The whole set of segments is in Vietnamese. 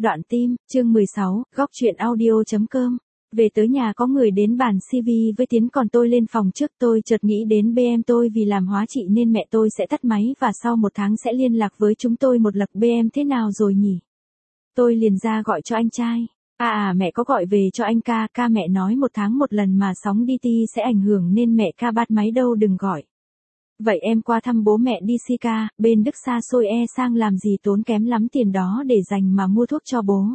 Đoạn tim, chương 16, góc truyện audio.com. Về tới nhà có người đến bàn CV với Tiến còn tôi lên phòng trước tôi chợt nghĩ đến BM tôi vì làm hóa trị nên mẹ tôi sẽ tắt máy và sau 1 tháng sẽ liên lạc với chúng tôi một lần BM thế nào rồi nhỉ? Tôi liền ra gọi cho anh trai. Mẹ có gọi về cho anh ca mẹ nói 1 tháng 1 lần mà sóng DT sẽ ảnh hưởng nên mẹ ca bắt máy đâu đừng gọi. Vậy em qua thăm bố mẹ đi si ca, bên Đức xa xôi sang làm gì tốn kém lắm tiền đó để dành mà mua thuốc cho bố.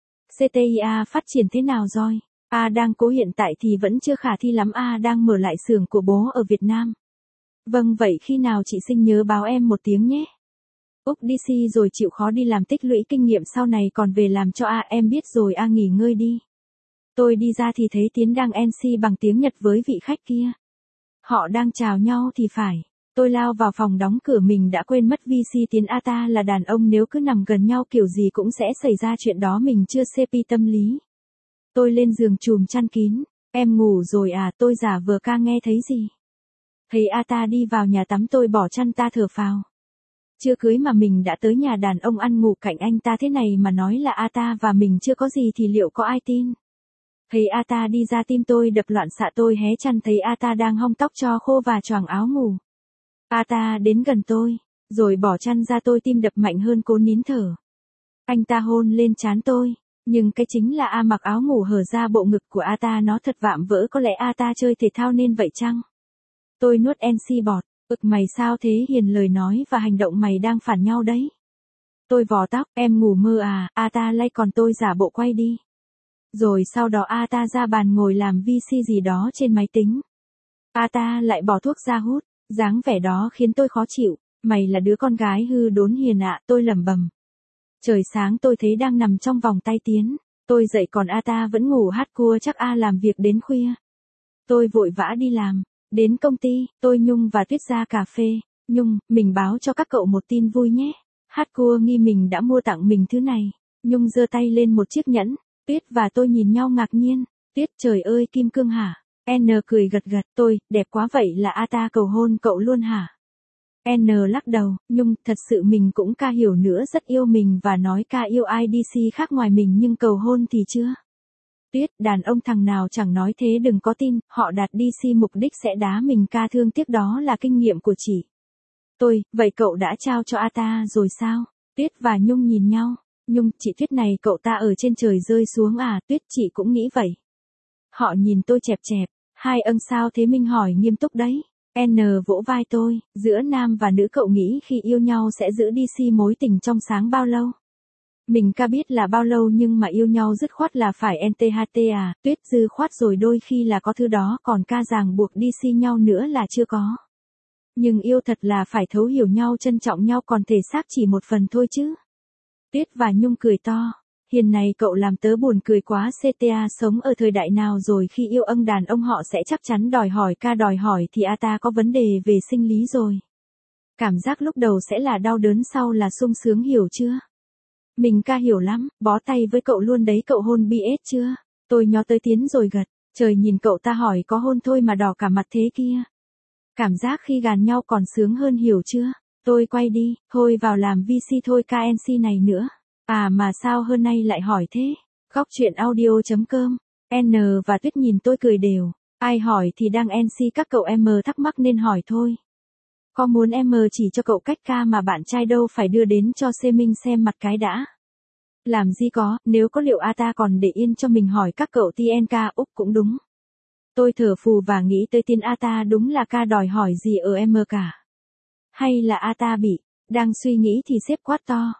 CTIA phát triển thế nào rồi? Đang cố hiện tại thì vẫn chưa khả thi lắm đang mở lại xưởng của bố ở Việt Nam. Vâng vậy khi nào chị sinh nhớ báo em một tiếng nhé. Úc DC rồi chịu khó đi làm tích lũy kinh nghiệm sau này còn về làm cho em biết rồi nghỉ ngơi đi. Tôi đi ra thì thấy Tiến đang NC bằng tiếng Nhật với vị khách kia. Họ đang chào nhau thì phải. Tôi lao vào phòng đóng cửa mình đã quên mất VC Tiến ta là đàn ông nếu cứ nằm gần nhau kiểu gì cũng sẽ xảy ra chuyện đó mình chưa CP tâm lý. Tôi lên giường chùm chăn kín. Em ngủ rồi tôi giả vờ ca nghe thấy gì. Thấy ta đi vào nhà tắm tôi bỏ chăn ta thở phào. Chưa cưới mà mình đã tới nhà đàn ông ăn ngủ cạnh anh ta thế này mà nói là ta và mình chưa có gì thì liệu có ai tin. Thấy ta đi ra tim tôi đập loạn xạ tôi hé chăn thấy ta đang hong tóc cho khô và choàng áo ngủ. Ta đến gần tôi, rồi bỏ chăn ra tôi tim đập mạnh hơn cố nín thở. Anh ta hôn lên trán tôi, nhưng cái chính là mặc áo ngủ hở ra bộ ngực của ta nó thật vạm vỡ có lẽ ta chơi thể thao nên vậy chăng? Tôi nuốt NC bọt, mày sao thế hiền lời nói và hành động mày đang phản nhau đấy. Tôi vò tóc, em ngủ mơ ta lay còn tôi giả bộ quay đi. Rồi sau đó ta ra bàn ngồi làm VC gì đó trên máy tính. Ta lại bỏ thuốc ra hút, dáng vẻ đó khiến tôi khó chịu, mày là đứa con gái hư đốn hiền tôi lẩm bẩm. Trời sáng tôi thấy đang nằm trong vòng tay Tiến, tôi dậy còn ta vẫn ngủ cua chắc làm việc đến khuya. Tôi vội vã đi làm, đến công ty, tôi Nhung và Tuyết ra cà phê. Nhung, mình báo cho các cậu một tin vui nhé. Cua nghi mình đã mua tặng mình thứ này. Nhung giơ tay lên một chiếc nhẫn. Tuyết và tôi nhìn nhau ngạc nhiên. Tuyết trời ơi kim cương hả? N cười gật gật tôi, đẹp quá vậy là ta cầu hôn cậu luôn hả? N lắc đầu, Nhung, thật sự mình cũng ca hiểu nữa rất yêu mình và nói ca yêu IDC khác ngoài mình nhưng cầu hôn thì chưa. Tuyết, đàn ông thằng nào chẳng nói thế đừng có tin, họ đạt DC mục đích sẽ đá mình ca thương tiếc đó là kinh nghiệm của chị. Tôi, vậy cậu đã trao cho ta rồi sao? Tuyết và Nhung nhìn nhau. Nhung, chị Tuyết này cậu ta ở trên trời rơi xuống Tuyết chị cũng nghĩ vậy. Họ nhìn tôi chẹp chẹp, hai sao thế Minh hỏi nghiêm túc đấy. N vỗ vai tôi, giữa nam và nữ cậu nghĩ khi yêu nhau sẽ giữ DC mối tình trong sáng bao lâu? Mình ca biết là bao lâu nhưng mà yêu nhau dứt khoát là phải NTHT Tuyết dư khoát rồi đôi khi là có thứ đó còn ca ràng buộc DC nhau nữa là chưa có. Nhưng yêu thật là phải thấu hiểu nhau trân trọng nhau còn thể xác chỉ một phần thôi chứ. Tuyết và Nhung cười to. Hiền này cậu làm tớ buồn cười quá CTA sống ở thời đại nào rồi khi yêu đàn ông họ sẽ chắc chắn đòi hỏi đòi hỏi thì ta có vấn đề về sinh lý rồi. Cảm giác lúc đầu sẽ là đau đớn sau là sung sướng hiểu chưa? Mình ca hiểu lắm, bó tay với cậu luôn đấy cậu hôn BS chưa? Tôi nhó tới Tiến rồi gật, trời nhìn cậu ta hỏi có hôn thôi mà đỏ cả mặt thế kia. Cảm giác khi gàn nhau còn sướng hơn hiểu chưa? Tôi quay đi, thôi vào làm VC thôi KNC này nữa. Mà sao hơn nay lại hỏi thế? Góc truyện audio.com. N và Tuyết nhìn tôi cười đều. Ai hỏi thì đang NC các cậu thắc mắc nên hỏi thôi. Có muốn chỉ cho cậu cách ca mà bạn trai đâu phải đưa đến cho C Minh xem mặt cái đã. Làm gì có, nếu có liệu ta còn để yên cho mình hỏi các cậu TNK Úc cũng đúng. Tôi thở phù và nghĩ tới tin ta đúng là ca đòi hỏi gì ở cả. Hay là ta bị, đang suy nghĩ thì sếp quát to.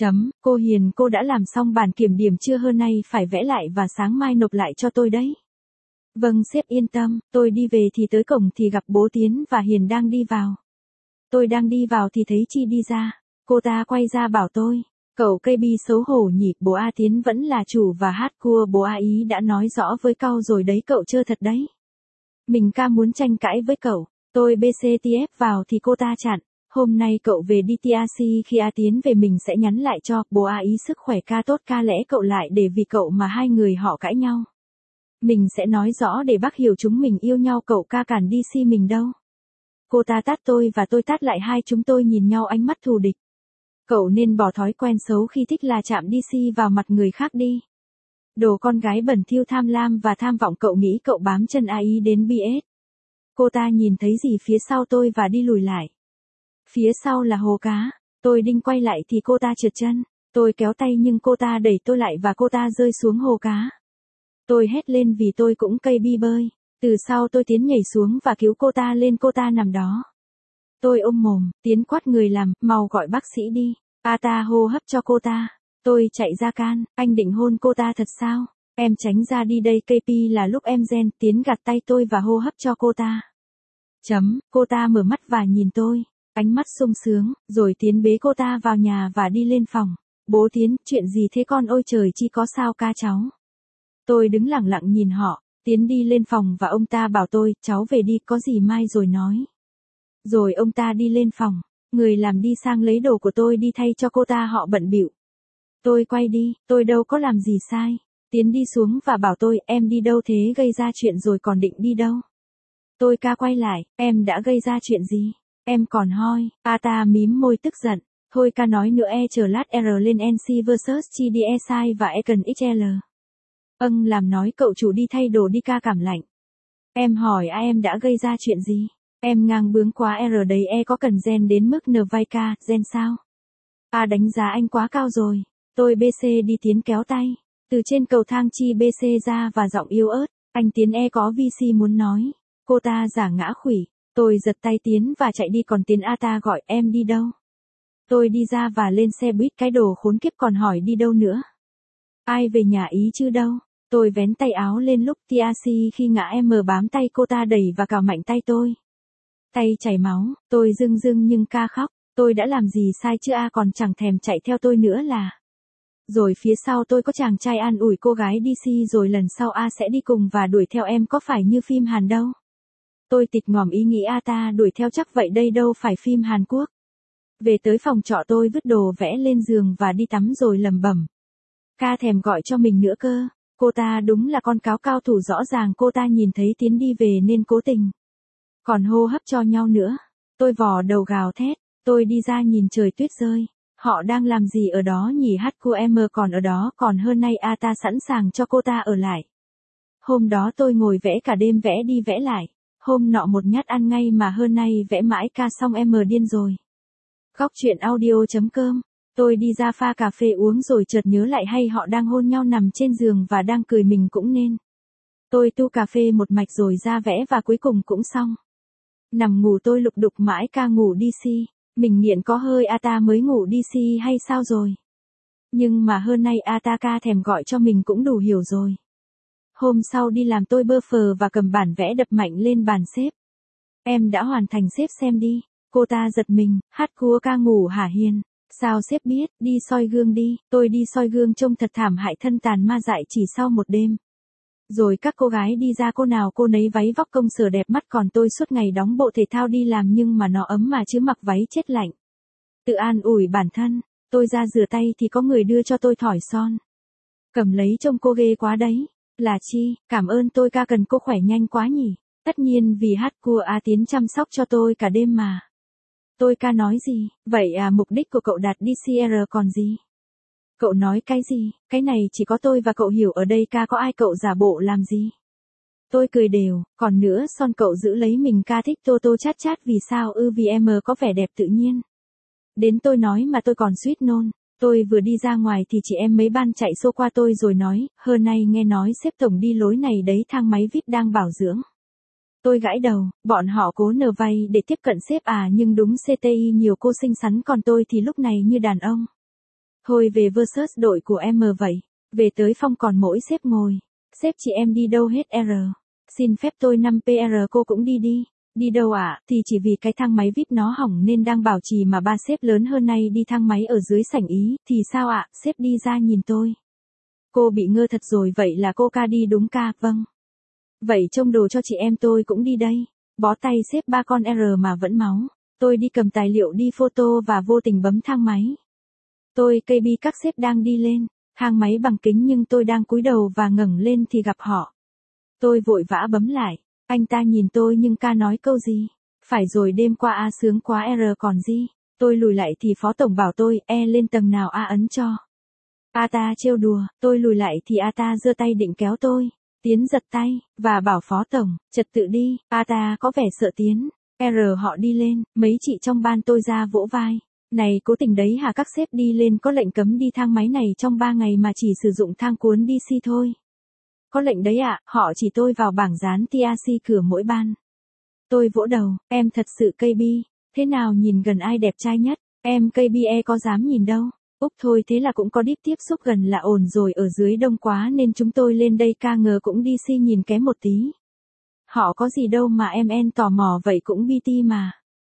Cô Hiền cô đã làm xong bản kiểm điểm chưa hơn nay phải vẽ lại và sáng mai nộp lại cho tôi đấy. Vâng sếp yên tâm, tôi đi về thì tới cổng thì gặp bố Tiến và Hiền đang đi vào. Tôi đang đi vào thì thấy Chi đi ra, cô ta quay ra bảo tôi, cậu KB xấu hổ nhỉ, bố Tiến vẫn là chủ và cua bố ý đã nói rõ với cậu rồi đấy cậu chơi thật đấy. Mình ca muốn tranh cãi với cậu, tôi BCTF vào thì cô ta chặn. Hôm nay cậu về đi TRC khi Tiến về mình sẽ nhắn lại cho bố ý sức khỏe ca tốt ca lẽ cậu lại để vì cậu mà hai người họ cãi nhau. Mình sẽ nói rõ để bác hiểu chúng mình yêu nhau cậu ca cản DC mình đâu. Cô ta tát tôi và tôi tát lại hai chúng tôi nhìn nhau ánh mắt thù địch. Cậu nên bỏ thói quen xấu khi thích là chạm DC vào mặt người khác đi. Đồ con gái bẩn thỉu tham lam và tham vọng. Cậu nghĩ cậu bám chân AI đến BS. Cô ta nhìn thấy gì phía sau tôi và đi lùi lại. Phía sau là hồ cá. Tôi định quay lại thì cô ta trượt chân. Tôi kéo tay nhưng cô ta đẩy tôi lại và cô ta rơi xuống hồ cá. Tôi hét lên vì tôi cũng cây bi bơi. Từ sau tôi tiến nhảy xuống và cứu cô ta lên. Cô ta nằm đó. Tôi ôm mồm, tiến quát người làm, mau gọi bác sĩ đi. Ta hô hấp cho cô ta. Tôi chạy ra can, anh định hôn cô ta thật sao? Em tránh ra đi đây. KP là lúc em gen, tiến gạt tay tôi và hô hấp cho cô ta. Cô ta mở mắt và nhìn tôi, ánh mắt sung sướng, rồi tiến bế cô ta vào nhà và đi lên phòng. Bố Tiến, chuyện gì thế con? Ôi trời, chi có sao ca cháu? Tôi đứng lặng lặng nhìn họ. Tiến đi lên phòng và ông ta bảo tôi, cháu về đi, có gì mai rồi nói. Rồi ông ta đi lên phòng, người làm đi sang lấy đồ của tôi đi thay cho cô ta, họ bận bịu. Tôi quay đi, tôi đâu có làm gì sai. Tiến đi xuống và bảo tôi, em đi đâu thế, gây ra chuyện rồi còn định đi đâu? Tôi quay lại, em đã gây ra chuyện gì? Em còn hoi. Ta mím môi tức giận. Thôi nói nữa, chờ lát R lên NC vs GDSI và Econ XL. Làm nói, cậu chủ đi thay đồ đi, cảm lạnh. Em hỏi em đã gây ra chuyện gì? Em ngang bướng quá R đấy, có cần gen đến mức N vai ca, gen sao? Đánh giá anh quá cao rồi. Tôi BC đi. Tiến kéo tay. Từ trên cầu thang chi BC ra và giọng yếu ớt. Anh Tiến, có VC muốn nói. Cô ta giả ngã khuỷu. Tôi giật tay Tiến và chạy đi, còn Tiến ta gọi, em đi đâu? Tôi đi ra và lên xe buýt. Cái đồ khốn kiếp còn hỏi đi đâu nữa. Ai về nhà ý chứ đâu. Tôi vén tay áo lên lúc TAC khi ngã em bám tay cô ta đẩy và cào mạnh tay tôi. Tay chảy máu, tôi rưng rưng nhưng khóc. Tôi đã làm gì sai chứ còn chẳng thèm chạy theo tôi nữa là. Rồi phía sau tôi có chàng trai an ủi cô gái DC rồi lần sau sẽ đi cùng và đuổi theo em, có phải như phim Hàn đâu. Tôi tịt ngòm ý nghĩ ta đuổi theo chắc vậy đây đâu phải phim Hàn Quốc. Về tới phòng trọ tôi vứt đồ vẽ lên giường và đi tắm rồi lẩm bẩm. Thèm gọi cho mình nữa cơ. Cô ta đúng là con cáo cao thủ, rõ ràng cô ta nhìn thấy Tiến đi về nên cố tình. Còn hô hấp cho nhau nữa. Tôi vò đầu gào thét. Tôi đi ra nhìn trời tuyết rơi. Họ đang làm gì ở đó nhỉ? HQM còn ở đó, còn hơn nay ta sẵn sàng cho cô ta ở lại. Hôm đó tôi ngồi vẽ cả đêm, vẽ đi vẽ lại. Hôm nọ một nhát ăn ngay mà hơn nay vẽ mãi xong em điên rồi. Góc chuyện audio.com. Tôi đi ra pha cà phê uống rồi chợt nhớ lại hay họ đang hôn nhau nằm trên giường và đang cười, mình cũng nên. Tôi tu cà phê một mạch rồi ra vẽ và cuối cùng cũng xong. Nằm ngủ tôi lục đục mãi ngủ DC. Mình nghiện có hơi ta mới ngủ DC hay sao rồi? Nhưng mà hơn nay ta thèm gọi cho mình cũng đủ hiểu rồi. Hôm sau đi làm tôi bơ phờ và cầm bản vẽ đập mạnh lên bàn sếp. Em đã hoàn thành sếp xem đi. Cô ta giật mình, cua ngủ hả Hiền? Sao sếp biết? Đi soi gương đi. Tôi đi soi gương trông thật thảm hại, thân tàn ma dại chỉ sau một đêm. Rồi các cô gái đi ra, cô nào cô nấy váy vóc công sở đẹp mắt, còn tôi suốt ngày đóng bộ thể thao đi làm nhưng mà nó ấm mà chứ mặc váy chết lạnh. Tự an ủi bản thân, tôi ra rửa tay thì có người đưa cho tôi thỏi son. Cầm lấy trông cô ghê quá đấy. Là chi? Cảm ơn tôi cần cô khỏe nhanh quá nhỉ. Tất nhiên vì cua Tiến chăm sóc cho tôi cả đêm mà. Tôi nói gì? Vậy mục đích của cậu đạt DCR còn gì? Cậu nói cái gì? Cái này chỉ có tôi và cậu hiểu ở đây, có ai cậu giả bộ làm gì? Tôi cười đều, còn nữa son cậu giữ lấy mình, thích tô chát chát vì sao? Vì em có vẻ đẹp tự nhiên. Đến tôi nói mà tôi còn suýt nôn. Tôi vừa đi ra ngoài thì chị em mấy ban chạy xô qua tôi rồi nói, hôm nay nghe nói sếp tổng đi lối này đấy, thang máy VIP đang bảo dưỡng. Tôi gãi đầu, bọn họ cố nờ vay để tiếp cận sếp nhưng đúng CTI nhiều cô xinh xắn, còn tôi thì lúc này như đàn ông. Thôi về versus đội của em vậy. Về tới phòng còn mỗi sếp ngồi. Sếp chị em đi đâu hết R? Xin phép tôi 5PR cô cũng đi đi. Đi đâu thì chỉ vì cái thang máy VIP nó hỏng nên đang bảo trì mà ba sếp lớn hơn nay đi thang máy ở dưới sảnh ý. Thì sao Sếp đi ra nhìn tôi. Cô bị ngơ thật rồi, vậy là cô đi đúng vâng. Vậy trông đồ cho chị em tôi cũng đi đây. Bó tay sếp ba con R mà vẫn máu. Tôi đi cầm tài liệu đi photo và vô tình bấm thang máy. Tôi KB các sếp đang đi lên. Thang máy bằng kính nhưng tôi đang cúi đầu và ngẩng lên thì gặp họ. Tôi vội vã bấm lại. Anh ta nhìn tôi nhưng nói câu gì? Phải rồi, đêm qua sướng quá R còn gì? Tôi lùi lại thì phó tổng bảo tôi, lên tầng nào ấn cho. Ta trêu đùa, tôi lùi lại thì ta giơ tay định kéo tôi. Tiến giật tay, và bảo phó tổng, trật tự đi, ta có vẻ sợ Tiến. Họ đi lên, mấy chị trong ban tôi ra vỗ vai. Này cố tình đấy hả, các sếp đi lên có lệnh cấm đi thang máy này trong 3 ngày mà chỉ sử dụng thang cuốn DC thôi. Có lệnh đấy ạ, họ chỉ tôi vào bảng dán TRC cửa mỗi ban. Tôi vỗ đầu, em thật sự KB, thế nào nhìn gần ai đẹp trai nhất, em KBE có dám nhìn đâu. Úc thôi thế là cũng có đít tiếp xúc gần là ổn rồi, ở dưới đông quá nên chúng tôi lên đây ca ngờ cũng DC nhìn kém một tí. Họ có gì đâu mà em tò mò vậy, cũng BT mà.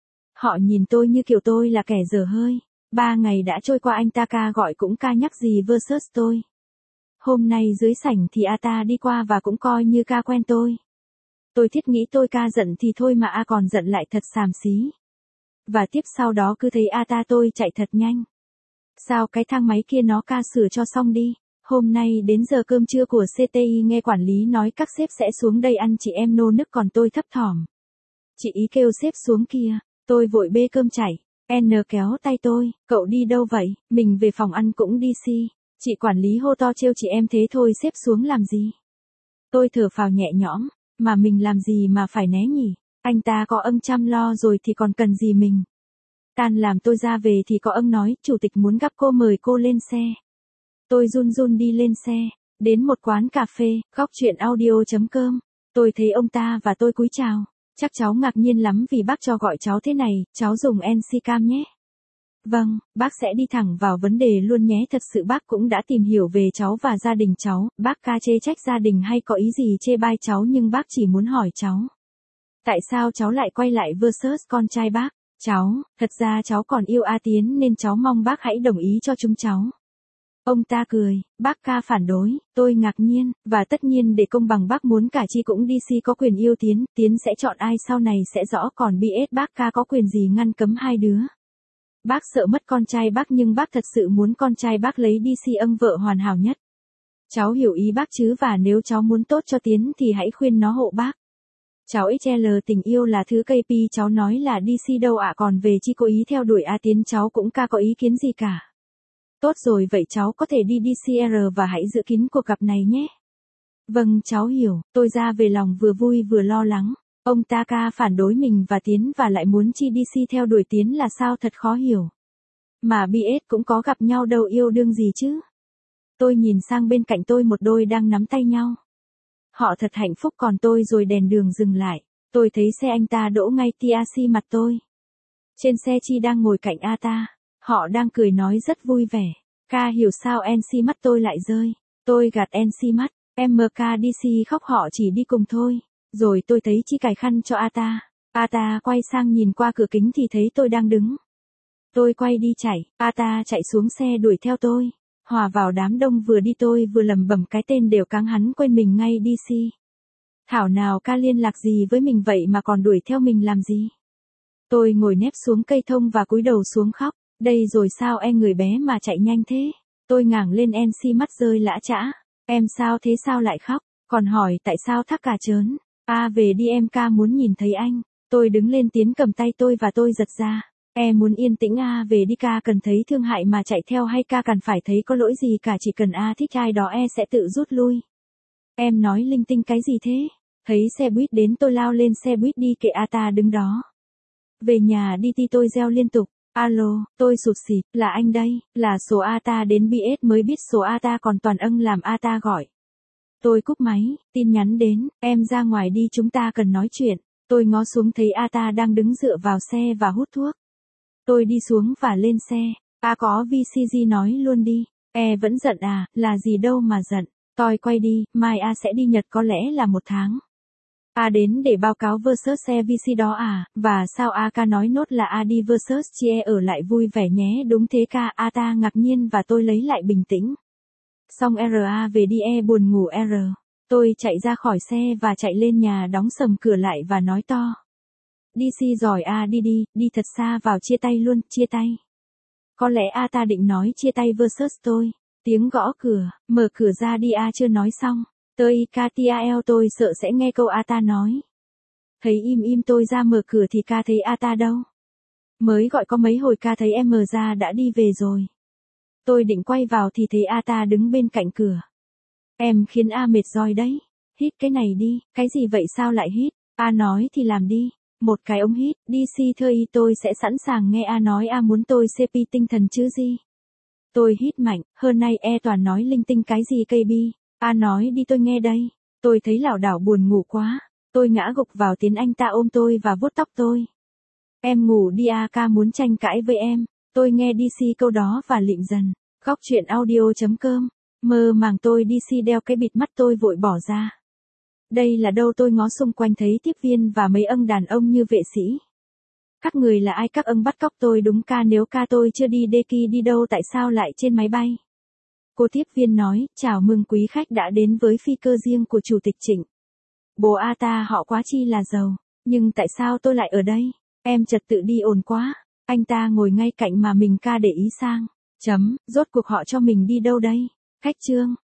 Họ nhìn tôi như kiểu tôi là kẻ dở hơi. 3 ngày đã trôi qua anh ta ca gọi cũng ca nhắc gì versus tôi. Hôm nay dưới sảnh thì ta đi qua và cũng coi như ca quen tôi. Tôi thiết nghĩ tôi ca giận thì thôi mà còn giận lại thật xàm xí. Và tiếp sau đó cứ thấy ta tôi chạy thật nhanh. Sao cái thang máy kia nó ca sửa cho xong đi. Hôm nay đến giờ cơm trưa của CTI nghe quản lý nói các sếp sẽ xuống đây ăn, chị em nô nức còn tôi thấp thỏm. Chị ý kêu sếp xuống kia, tôi vội bê cơm chảy. N kéo tay tôi, cậu đi đâu vậy, mình về phòng ăn cũng DC. Chị quản lý hô to trêu chị em thế thôi, sếp xuống làm gì. Tôi thở phào nhẹ nhõm, mà mình làm gì mà phải né nhỉ, anh ta có chăm lo rồi thì còn cần gì mình. Tan làm tôi ra về thì có nói, chủ tịch muốn gặp cô, mời cô lên xe. Tôi run run đi lên xe, đến một quán cà phê, góc chuyện audio.com. Tôi thấy ông ta và tôi cúi chào. Chắc cháu ngạc nhiên lắm vì bác cho gọi cháu thế này, cháu dùng NC cam nhé. Vâng, bác sẽ đi thẳng vào vấn đề luôn nhé, thật sự bác cũng đã tìm hiểu về cháu và gia đình cháu, bác ca chê trách gia đình hay có ý gì chê bai cháu, nhưng bác chỉ muốn hỏi cháu. Tại sao cháu lại quay lại versus con trai bác? Cháu, thật ra cháu còn yêu Tiến nên cháu mong bác hãy đồng ý cho chúng cháu. Ông ta cười, bác ca phản đối, tôi ngạc nhiên, và tất nhiên để công bằng bác muốn cả chi cũng DC có quyền yêu Tiến, Tiến sẽ chọn ai sau này sẽ rõ, còn BS bác ca có quyền gì ngăn cấm hai đứa. Bác sợ mất con trai bác nhưng bác thật sự muốn con trai bác lấy DC vợ hoàn hảo nhất. Cháu hiểu ý bác chứ, và nếu cháu muốn tốt cho Tiến thì hãy khuyên nó hộ bác. Cháu XL tình yêu là thứ KP cháu nói là DC đâu còn về chi cố ý theo đuổi Tiến cháu cũng ca có ý kiến gì cả. Tốt rồi, vậy cháu có thể đi DCR và hãy giữ kín cuộc gặp này nhé. Vâng cháu hiểu, tôi ra về lòng vừa vui vừa lo lắng. Ông ta ca phản đối mình và Tiến và lại muốn chi DC theo đuổi Tiến là sao, thật khó hiểu. Mà BS cũng có gặp nhau đâu, yêu đương gì chứ. Tôi nhìn sang bên cạnh tôi, một đôi đang nắm tay nhau. Họ thật hạnh phúc, còn tôi rồi đèn đường dừng lại. Tôi thấy xe anh ta đỗ ngay TRC mặt tôi. Trên xe Chi đang ngồi cạnh ta. Họ đang cười nói rất vui vẻ. Ca hiểu sao NC mắt tôi lại rơi. Tôi gạt NC mắt. MKDC khóc, họ chỉ đi cùng thôi. Rồi tôi thấy Chi cài khăn cho ta. Ta quay sang nhìn qua cửa kính thì thấy tôi đang đứng. Tôi quay đi chạy. Ta chạy xuống xe đuổi theo tôi. Hòa vào đám đông, vừa đi tôi vừa lẩm bẩm cái tên đều căng, hắn quên mình ngay DC. Thảo nào ca liên lạc gì với mình vậy mà còn đuổi theo mình làm gì. Tôi ngồi nép xuống cây thông và cúi đầu xuống khóc. Đây rồi sao người bé mà chạy nhanh thế. Tôi ngẩng lên, NC mắt rơi lã chã. Em sao thế, sao lại khóc, còn hỏi tại sao thắc cả trớn. Về đi em, ca muốn nhìn thấy anh. Tôi đứng lên, Tiến cầm tay tôi và tôi giật ra. Em muốn yên tĩnh, về đi, ca cần thấy thương hại mà chạy theo hay ca cần phải thấy có lỗi gì cả, chỉ cần thích ai đó sẽ tự rút lui. Em nói linh tinh cái gì thế? Thấy xe buýt đến tôi lao lên xe buýt đi, kệ ta đứng đó. Về nhà đi tôi reo liên tục. Alo, tôi sụt xịt, là anh đây, là số ta đến BS mới biết số ta còn toàn làm ta gọi. Tôi cúp máy, tin nhắn đến, em ra ngoài đi, chúng ta cần nói chuyện. Tôi ngó xuống thấy ta đang đứng dựa vào xe và hút thuốc. Tôi đi xuống và lên xe. Có VCG nói luôn đi. Vẫn giận là gì đâu mà giận. Tôi quay đi, mai sẽ đi Nhật, có lẽ là 1 tháng. Đến để báo cáo versus VC đó và sao ca nói nốt là đi versus chia ở lại vui vẻ nhé, đúng thế ca. Ta ngạc nhiên và tôi lấy lại bình tĩnh. Xong về đi, buồn ngủ Tôi chạy ra khỏi xe và chạy lên nhà, đóng sầm cửa lại và nói to. DC giỏi đi thật xa vào, chia tay luôn, chia tay. Có lẽ ta định nói chia tay versus tôi. Tiếng gõ cửa, mở cửa ra đi, chưa nói xong. Tôi KTAL, tôi sợ sẽ nghe câu ta nói. Thấy im tôi ra mở cửa thì ca thấy ta đâu. Mới gọi có mấy hồi ca thấy em mờ ra đã đi về rồi. Tôi định quay vào thì thấy A ta đứng bên cạnh cửa. Em khiến A mệt roi đấy. Hít cái này đi, cái gì vậy sao lại hít? A nói thì làm đi. Một cái ống hít, DC thơ y tôi sẽ sẵn sàng nghe A nói A muốn tôi CP tinh thần chứ gì. Tôi hít mạnh, hơn nay toàn nói linh tinh cái gì KB. A nói đi tôi nghe đây. Tôi thấy lảo đảo buồn ngủ quá. Tôi ngã gục vào tiếng anh ta ôm tôi và vuốt tóc tôi. Em ngủ đi A ca muốn tranh cãi với em. Tôi nghe DC câu đó và lịm dần. Góc chuyện audio.com. Mơ màng tôi DC đeo cái bịt mắt tôi vội bỏ ra. Đây là đâu tôi ngó xung quanh thấy tiếp viên và mấy ông đàn ông như vệ sĩ. Các người là ai các ông bắt cóc tôi đúng ca nếu ca tôi chưa đi Deki đi đâu tại sao lại trên máy bay. Cô tiếp viên nói, chào mừng quý khách đã đến với phi cơ riêng của Chủ tịch Trịnh. Bố A ta họ quá chi là giàu, nhưng tại sao tôi lại ở đây? Em trật tự đi ồn quá, anh ta ngồi ngay cạnh mà mình ca để ý sang. Rốt cuộc họ cho mình đi đâu đây? Khách trương,